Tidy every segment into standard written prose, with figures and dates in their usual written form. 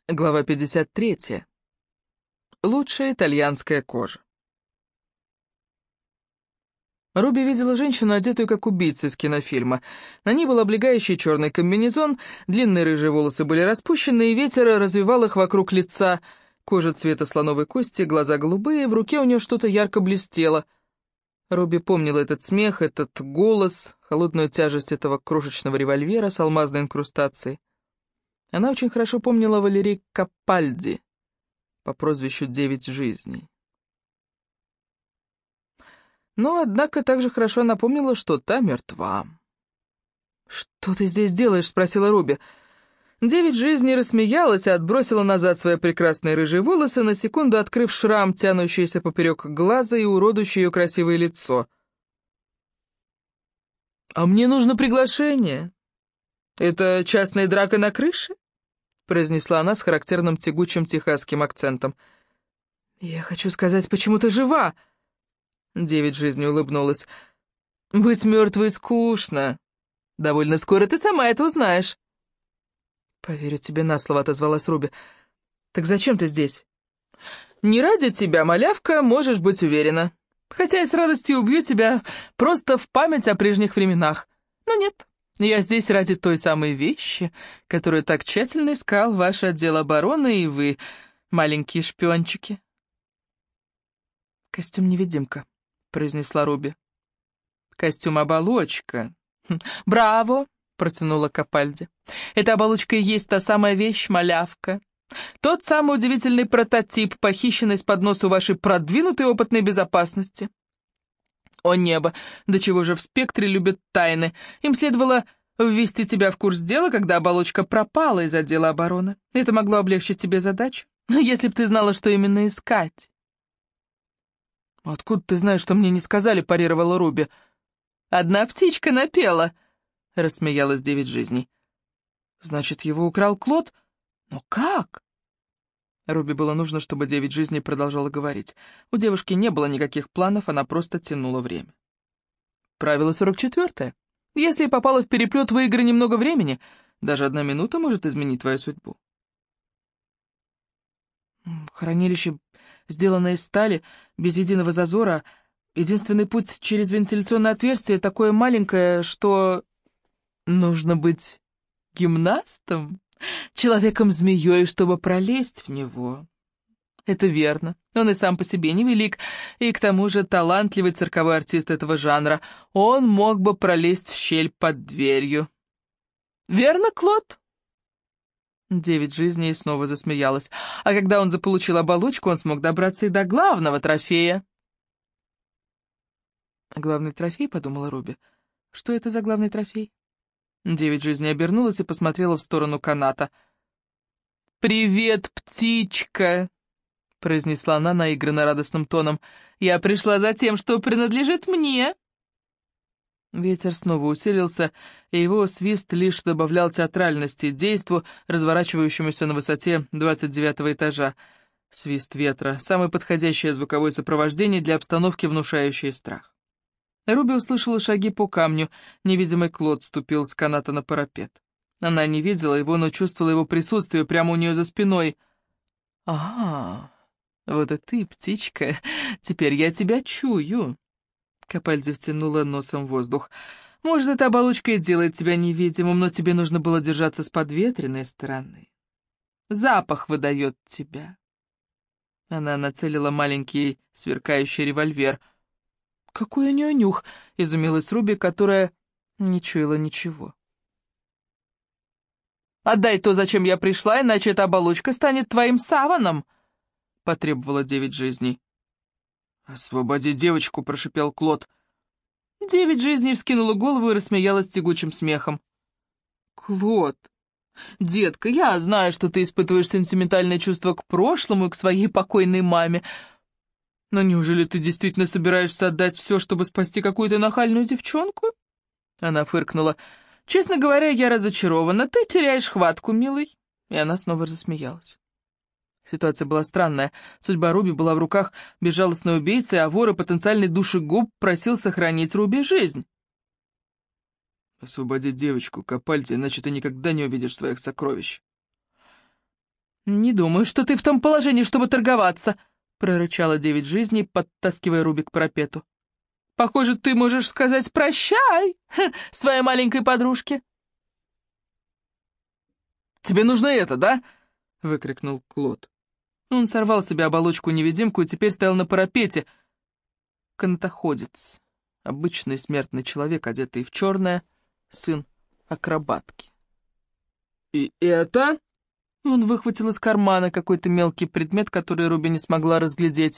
Глава 53. Лучшая итальянская кожа. Руби видела женщину, одетую как убийца из кинофильма. На ней был облегающий черный комбинезон, длинные рыжие волосы были распущены, и ветер развивал их вокруг лица. Кожа цвета слоновой кости, глаза голубые, в руке у нее что-то ярко блестело. Руби помнила этот смех, этот голос, холодную тяжесть этого крошечного револьвера с алмазной инкрустацией. Она очень хорошо помнила Валери Капальди по прозвищу «Девять жизней». Но, однако, также хорошо напомнила, что та мертва. «Что ты здесь делаешь?» — спросила Руби. Девять жизней рассмеялась и отбросила назад свои прекрасные рыжие волосы, на секунду открыв шрам, тянущийся поперек глаза и уродующий ее красивое лицо. «А мне нужно приглашение. Это частная драка на крыше?» — произнесла она с характерным тягучим техасским акцентом. «Я хочу сказать, почему ты жива?» Девять жизней улыбнулась. «Быть мертвой скучно. Довольно скоро ты сама это узнаешь». «Поверю тебе на слово», — отозвалась Руби. «Так зачем ты здесь?» «Не ради тебя, малявка, можешь быть уверена. Хотя я с радостью убью тебя просто в память о прежних временах. Но нет, я здесь ради той самой вещи, которую так тщательно искал ваш отдел обороны и вы, маленькие шпиончики». «Костюм-невидимка», — произнесла Руби. «Костюм-оболочка. Браво!» — протянула Капальди. «Эта оболочка и есть та самая вещь, малявка. Тот самый удивительный прототип, похищенный из-под носа вашей продвинутой опытной безопасности. О небо, до чего же в спектре любят тайны. Им следовало ввести тебя в курс дела, когда оболочка пропала из отдела обороны. Это могло облегчить тебе задачу, если бы ты знала, что именно искать». «Откуда ты знаешь, что мне не сказали?» — парировала Руби. «Одна птичка напела», — рассмеялась девять жизней. «Значит, его украл Клод? Но как?» Руби было нужно, чтобы девять жизней продолжала говорить. У девушки не было никаких планов, она просто тянула время. Правило 44. Если попала в переплет, выиграй немного времени. Даже 1 минута может изменить твою судьбу. Хранилище, сделанное из стали, без единого зазора. Единственный путь через вентиляционное отверстие такое маленькое, что... Нужно быть гимнастом, человеком-змеей, чтобы пролезть в него. Это верно. Он и сам по себе невелик, и к тому же талантливый цирковой артист этого жанра. Он мог бы пролезть в щель под дверью. Верно, Клод? Девять жизней снова засмеялась. А когда он заполучил оболочку, он смог добраться и до главного трофея. «Главный трофей?» — подумала Руби. «Что это за главный трофей?» Девять жизней обернулась и посмотрела в сторону каната. «Привет, птичка!» — произнесла она наигранно радостным тоном. «Я пришла за тем, что принадлежит мне!» Ветер снова усилился, и его свист лишь добавлял театральности действу, разворачивающемуся на высоте 29-го этажа. Свист ветра — самое подходящее звуковое сопровождение для обстановки, внушающей страх. Руби услышала шаги по камню, невидимый Клод ступил с каната на парапет. Она не видела его, но чувствовала его присутствие прямо у нее за спиной. «Ага, вот и ты, птичка, теперь я тебя чую». Капальди втянула носом воздух. «Может, эта оболочка и делает тебя невидимым, но тебе нужно было держаться с подветренной стороны. Запах выдает тебя». Она нацелила маленький сверкающий револьвер. «Какой у нее нюх!» — изумилась Руби, которая не чуяла ничего. «Отдай то, зачем я пришла, иначе эта оболочка станет твоим саваном!» — потребовала девять жизней. «Освободи девочку!» — прошипел Клод. Девять жизней вскинула голову и рассмеялась тягучим смехом. «Клод, детка, я знаю, что ты испытываешь сентиментальное чувство к прошлому и к своей покойной маме, но неужели ты действительно собираешься отдать все, чтобы спасти какую-то нахальную девчонку?» Она фыркнула. «Честно говоря, я разочарована. Ты теряешь хватку, милый». И она снова засмеялась. Ситуация была странная. Судьба Руби была в руках безжалостной убийцы, а вор и потенциальный душегуб просил сохранить Руби жизнь. «Освободи девочку, Капальди, иначе ты никогда не увидишь своих сокровищ». «Не думаю, что ты в том положении, чтобы торговаться», — прорычала 9 жизней, подтаскивая Руби к парапету. «Похоже, ты можешь сказать «прощай» своей маленькой подружке». «Тебе нужно это, да?» — выкрикнул Клод. Он сорвал с себя оболочку-невидимку и теперь стоял на парапете. Канатоходец, обычный смертный человек, одетый в черное, сын акробатки. «И это?» Он выхватил из кармана какой-то мелкий предмет, который Руби не смогла разглядеть.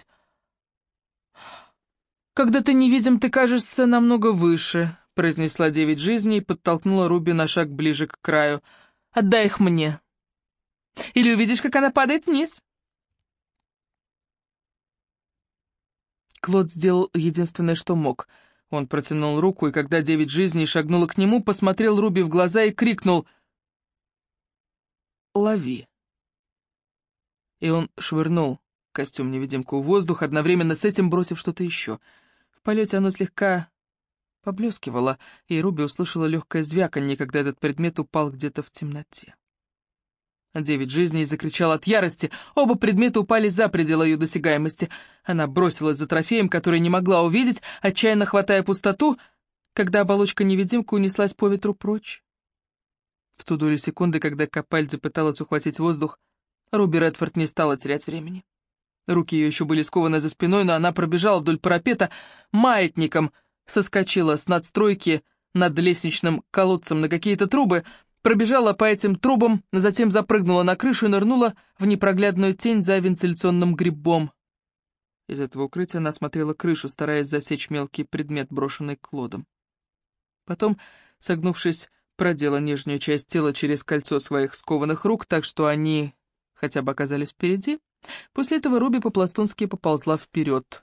«Когда ты невидим, ты кажешься намного выше», — произнесла 9 жизней и подтолкнула Руби на шаг ближе к краю. «Отдай их мне. Или увидишь, как она падает вниз». Клод сделал единственное, что мог. Он протянул руку, и когда 9 жизней шагнула к нему, посмотрел Руби в глаза и крикнул «Лови». И он швырнул костюм-невидимку в воздух, одновременно с этим бросив что-то еще. В полете оно слегка поблескивало, и Руби услышала легкое звяканье, когда этот предмет упал где-то в темноте. 9 жизней закричала от ярости. Оба предмета упали за пределы ее досягаемости. Она бросилась за трофеем, который не могла увидеть, отчаянно хватая пустоту, когда оболочка-невидимка унеслась по ветру прочь. В ту долю секунды, когда Капальди пыталась ухватить воздух, Руби Редфорд не стала терять времени. Руки ее еще были скованы за спиной, но она пробежала вдоль парапета маятником, соскочила с надстройки над лестничным колодцем на какие-то трубы, пробежала по этим трубам, затем запрыгнула на крышу и нырнула в непроглядную тень за вентиляционным грибом. Из этого укрытия она смотрела крышу, стараясь засечь мелкий предмет, брошенный Клодом. Потом, согнувшись, продела нижнюю часть тела через кольцо своих скованных рук, так что они хотя бы оказались впереди. После этого Руби по-пластунски поползла вперед.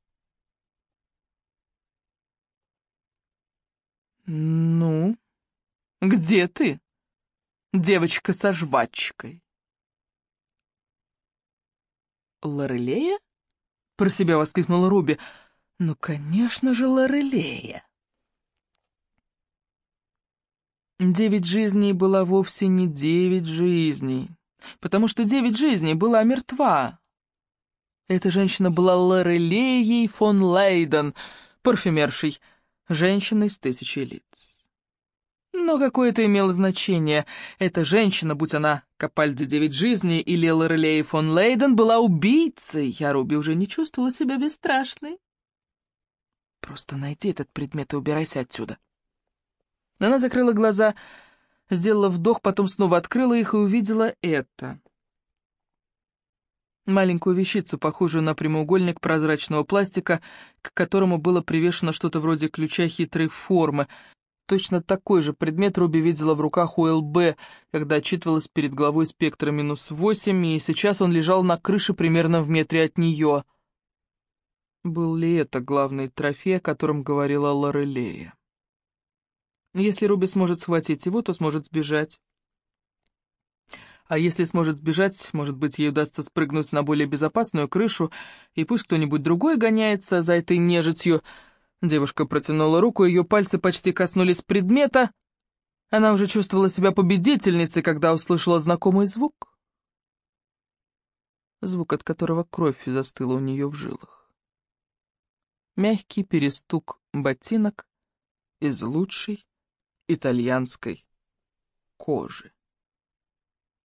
«Ну, где ты, девочка со жвачкой?» «Лорелея?» — про себя воскликнула Руби. «Ну, конечно же, Лорелея!» 9 жизней была вовсе не 9 жизней, потому что 9 жизней была мертва. Эта женщина была Лорелеей фон Лейден, парфюмершей, женщиной с 1000 лиц. Но какое это имело значение? Эта женщина, будь она Капальди 9 жизней или Лорелей фон Лейден, была убийцей, а Руби уже не чувствовала себя бесстрашной. «Просто найди этот предмет и убирайся отсюда». Она закрыла глаза, сделала вдох, потом снова открыла их и увидела это. Маленькую вещицу, похожую на прямоугольник прозрачного пластика, к которому было привешено что-то вроде ключа хитрой формы. Точно такой же предмет Руби видела в руках у ЛБ, когда отчитывалась перед главой спектра -8, и сейчас он лежал на крыше примерно в метре от нее. Был ли это главный трофей, о котором говорила Лорелея? Если Руби сможет схватить его, то сможет сбежать. А если сможет сбежать, может быть, ей удастся спрыгнуть на более безопасную крышу, и пусть кто-нибудь другой гоняется за этой нежитью. Девушка протянула руку, ее пальцы почти коснулись предмета. Она уже чувствовала себя победительницей, когда услышала знакомый звук. Звук, от которого кровь застыла у нее в жилах. Мягкий перестук ботинок из лучшей итальянской кожи.